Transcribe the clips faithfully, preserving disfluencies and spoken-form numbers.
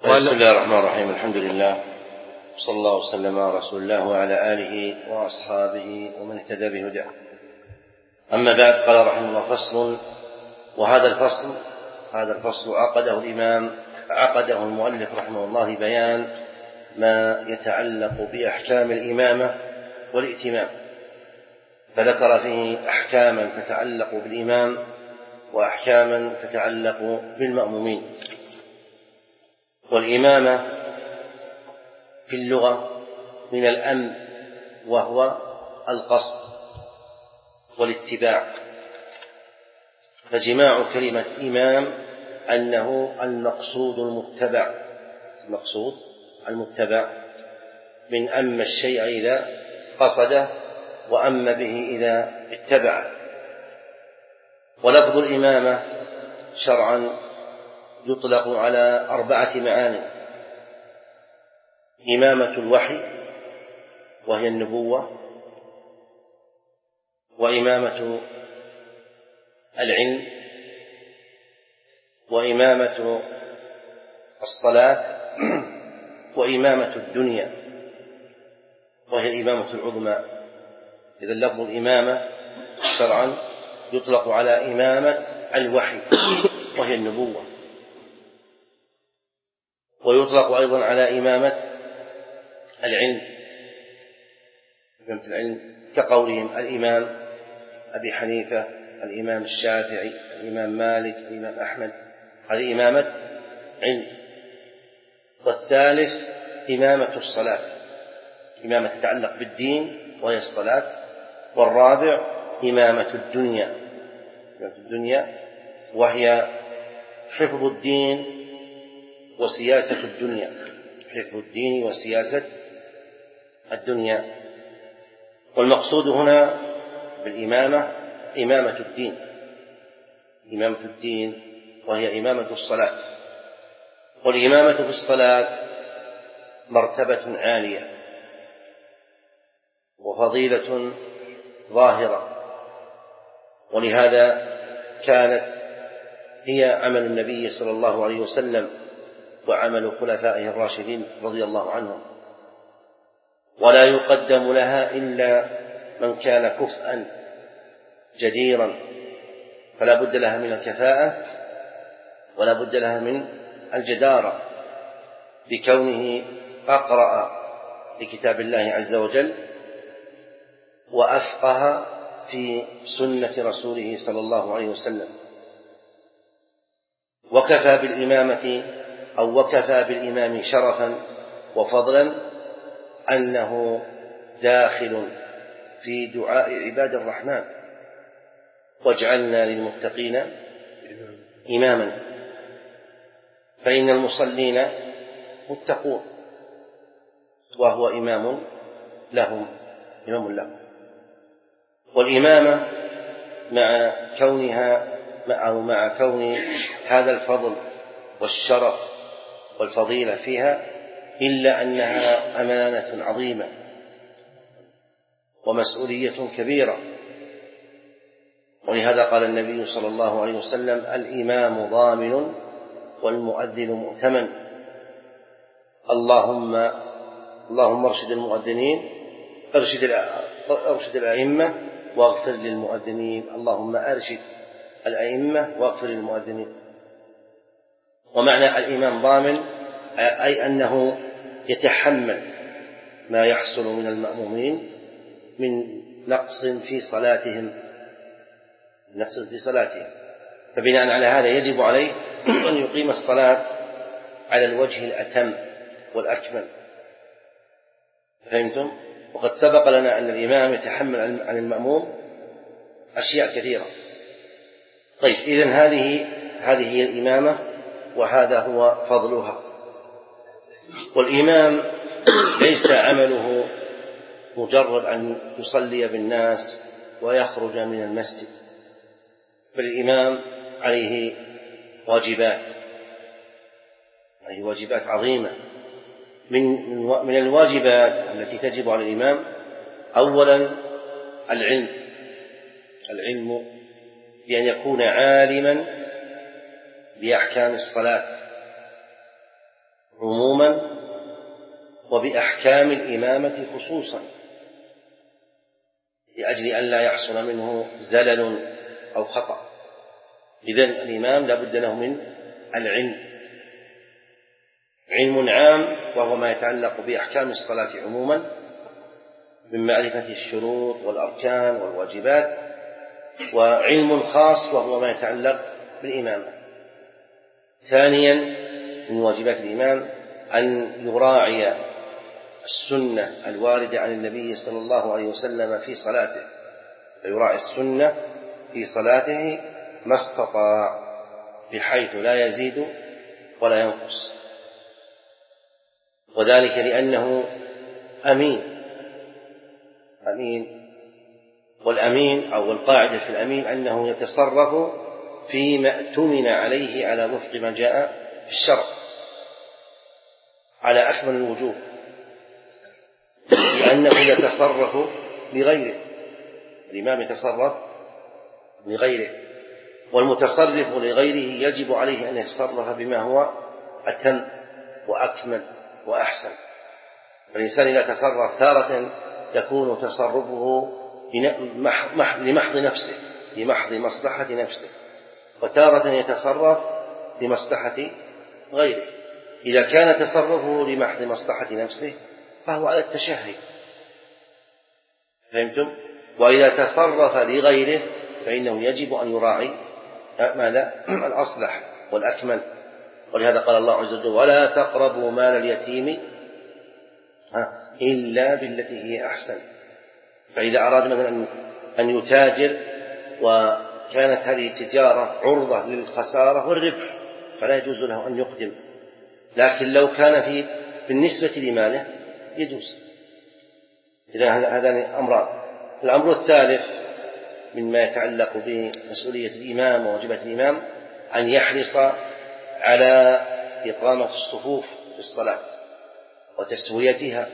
بسم الله الرحمن الرحيم. الحمد لله صلى الله وسلم على رسول الله وعلى آله وأصحابه ومن اهتدى بهداه. أما بعد، قال رحمه الله: فصل. وهذا الفصل هذا الفصل عقده الإمام عقده المؤلف رحمه الله بيان ما يتعلق بأحكام الإمامة والائتمام، فذكر فيه أحكاما تتعلق بالإمام وأحكاما تتعلق بالمأمومين. والإمامة في اللغة من الأمر، وهو القصد والاتباع، فجماع كلمة إمام أنه المقصود المتبع المقصود المتبع من أم الشيء إذا قصده وأم به إذا اتبعه. ولفظ الإمامة شرعا يطلق على أربعة معاني: إمامة الوحي وهي النبوة، وإمامة العلم، وإمامة الصلاة، وإمامة الدنيا وهي الإمامة العظمى. إذا لفظ الإمامة شرعا يطلق على إمامة الوحي وهي النبوة، ويطلق أيضا على إمامة العلم إمامة العلم كقولهم الإمام أبي حنيفة، الإمام الشافعي، الإمام مالك، الإمام أحمد، هذه إمامة علم. والثالث إمامة الصلاة، إمامة تتعلق بالدين وهي الصلاة. والرابع إمامة الدنيا إمامة الدنيا وهي حفظ الدين وسياسة الدنيا حفظ الدين وسياسة الدنيا. والمقصود هنا بالإمامة إمامة الدين إمامة الدين وهي إمامة الصلاة. والإمامة في الصلاة مرتبة عالية وفضيلة ظاهرة، ولهذا كانت هي عمل النبي صلى الله عليه وسلم وعمل خلفائه الراشدين رضي الله عنهم، ولا يقدم لها إلا من كان كفءا جديرا، فلا بد لها من الكفاءة ولا بد لها من الجدارة، بكونه أقرأ لكتاب الله عز وجل وأفقه في سنة رسوله صلى الله عليه وسلم. وكفى بالإمامة أو وكفى بالإمام شرفا وفضلا أنه داخل في دعاء عباد الرحمن: واجعلنا للمتقين إماما. فإن المصلين متقون وهو إمام لهم إمام لهم. والإمامة مع كونها أو مع كون هذا الفضل والشرف والفضيلة فيها، إلا أنها أمانة عظيمة ومسؤولية كبيرة. ولهذا قال النبي صلى الله عليه وسلم: الإمام ضامن والمؤذن مؤتمن. اللهم اللهم ارشد المؤذنين ارشد ارشد الأئمة واغفر للمؤذنين. اللهم أرشد الأئمة واغفر للمؤذنين. ومعنى الإمام ضامن أي أنه يتحمل ما يحصل من المأمومين من نقص في صلاتهم نقص في صلاتهم فبناء على هذا يجب عليه أن يقيم الصلاة على الوجه الأتم والأكمل. فهمتم؟ وقد سبق لنا أن الإمام يتحمل عن المأموم أشياء كثيرة. طيب، إذن هذه هذه هي الإمامة وهذا هو فضلها. والإمام ليس عمله مجرد أن يصلي بالناس ويخرج من المسجد، فالإمام عليه واجبات عليه واجبات عظيمة. من من الواجبات التي تجب على الإمام أولا العلم العلم بأن يكون عالما بأحكام الصلاة عموما وبأحكام الإمامة خصوصا، لأجل أن لا يحصل منه زلل أو خطأ. إذن الإمام لا بد له من العلم، علم عام وهو ما يتعلق بأحكام الصلاة عموما من معرفة الشروط والأركان والواجبات، وعلم خاص وهو ما يتعلق بالإمامة. ثانيا من واجبات الإمام أن يراعي السنة الواردة عن النبي صلى الله عليه وسلم في صلاته، فيراعي السنة في صلاته ما استطاع بحيث لا يزيد ولا ينقص، وذلك لأنه أمين أمين والأمين أو القاعدة في الأمين أنه يتصرف فيما اؤتمن عليه على وفق ما جاء في الشرع على أكمل الوجوه، لأنه يتصرف لغيره. الإمام يتصرف لغيره، والمتصرف لغيره يجب عليه أن يتصرف بما هو أتم وأكمل وأحسن. فالإنسان إذا تصرف تارة يكون تصرفه لمحض نفسه لمحض مصلحة نفسه، وتارة يتصرف لمصلحة غيره. إذا كان تصرفه لمحض مصلحة نفسه فهو على التشهي، فهمتم؟ وإذا تصرف لغيره فإنه يجب أن يراعي ماذا؟ الأصلح والأكمل. ولهذا قال الله عز وجل: ولا تقربوا مال اليتيم إلا بالتي هي أحسن. فإذا أراد مثلا أن يتاجر وكانت هذه التجارة عرضة للخسارة والربح فلا يجوز له أن يقدم، لكن لو كان في بالنسبة لماله يجوز. إذا هذان أمران. الأمر الثالث مما يتعلق بمسؤولية الإمام وواجبات الإمام أن يحرص على إقامة الصفوف في الصلاة وتسويتها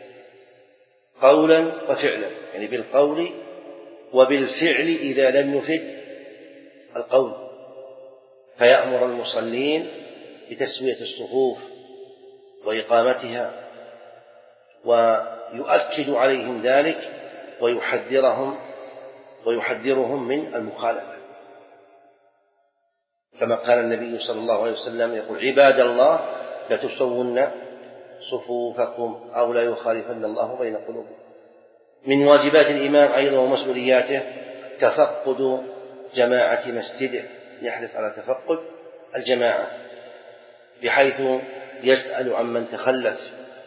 قولا وفعلا، يعني بالقول وبالفعل إذا لم يفد القول، فيأمر المصلين بتسوية الصفوف وإقامتها، ويؤكد عليهم ذلك ويحذرهم ويحذرهم من المخالفة، كما قال النبي صلى الله عليه وسلم يقول: عباد الله لتسون صفوفكم أو لا يخالفن الله بين قلوبكم. من واجبات الإمام أيضا ومسؤولياته تفقد جماعة مسجده، يحرص على تفقد الجماعة بحيث يسأل عمن تخلف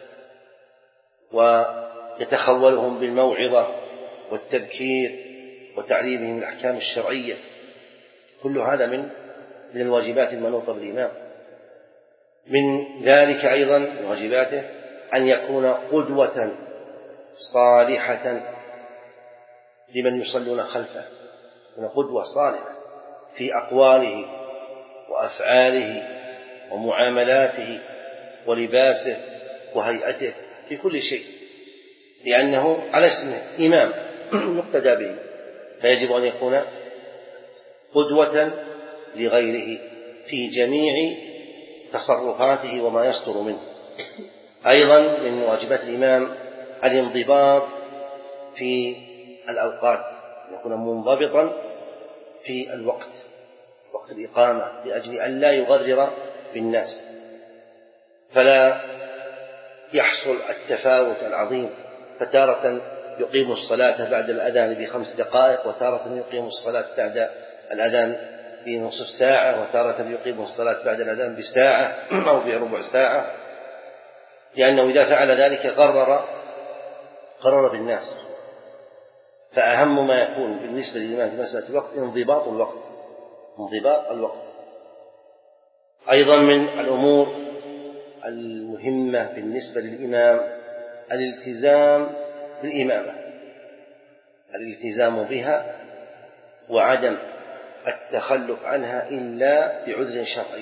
ويتخولهم بالموعظة والتذكير وتعليمهم الأحكام الشرعية. كل هذا من من الواجبات المنوطة بالإمام. من ذلك أيضا من واجباته أن يكون قدوة صالحة لمن يصلون خلفه، يكون قدوة صالحة في أقواله وأفعاله ومعاملاته ولباسه وهيئته في كل شيء، لأنه على اسمه إمام يقتدى به، فيجب أن يكون قدوة لغيره في جميع تصرفاته وما يصدر منه. أيضا من واجبات الإمام الانضباط في الأوقات، يكون منضبطا في الوقت، وقت الإقامة، لأجل أن لا يغرر بالناس، فلا يحصل التفاوت العظيم، فتارة يقيم الصلاة بعد الأذان بخمس دقائق، وتارة يقيم الصلاة بعد الأذان بنصف ساعة، وتارة يقيم الصلاة بعد الأذان بساعة أو بربع ساعة، لأنه إذا فعل ذلك قرر قرر بالناس. فأهم ما يكون بالنسبة للإمام في مسألة الوقت انضباط الوقت انضباط الوقت. أيضا من الأمور المهمة بالنسبة للإمام الالتزام بالإمامة، الالتزام بها وعدم التخلف عنها إلا بعذر شرعي،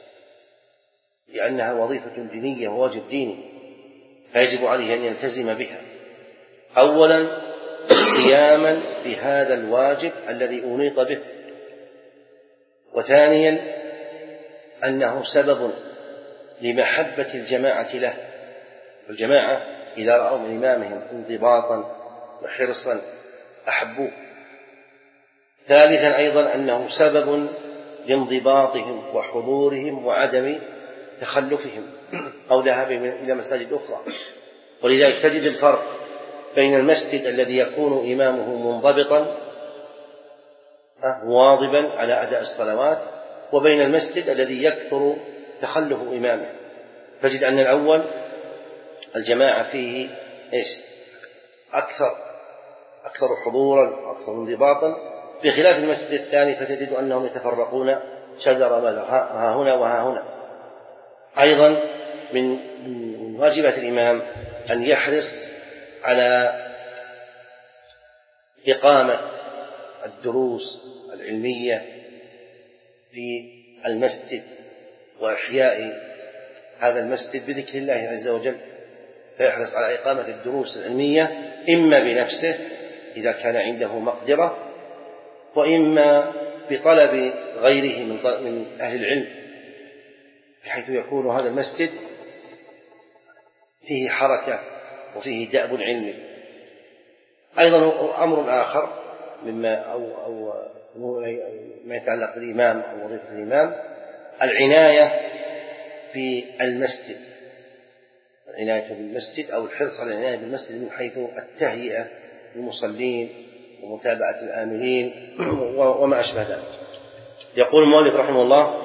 لأنها وظيفة دينية وواجب ديني، فيجب عليه أن يلتزم بها. أولا قياما بهذا الواجب الذي أنيط به، وثانيا أنه سبب لمحبة الجماعة له. الجماعة إذا رأوا من إمامهم انضباطا وحرصا أحبوه. ثالثا أيضا أنه سبب لانضباطهم وحضورهم وعدم تخلفهم أو ذهابهم إلى مساجد أخرى. ولذلك تجد الفرق بين المسجد الذي يكون إمامه منضبطا مواظبا على أداء الصلوات وبين المسجد الذي يكثر تخلف إمامه. تجد أن الأول الجماعة فيه إيش؟ أكثر أكثر حضورا أكثر انضباطا، بخلاف المسجد الثاني فتجد أنهم يتفرقون شجرة ها هنا وها هنا. أيضا من واجبات الإمام أن يحرص على إقامة الدروس العلمية في المسجد وإحياء هذا المسجد بذكر الله عز وجل، فيحرص على إقامة الدروس العلمية إما بنفسه إذا كان عنده مقدرة، وإما بطلب غيره من أهل العلم، بحيث يكون هذا المسجد فيه حركة وفيه دأب علمي. أيضا أمر آخر مما أو أو ما يتعلق بالإمام أو وظيفة الإمام العناية في المسجد، العناية بالمسجد أو الحرص على العناية بالمسجد من حيث التهيئة للمصلين ومتابعة الآمرين وما أشبه ذلك. يقول المؤلف رحمه الله: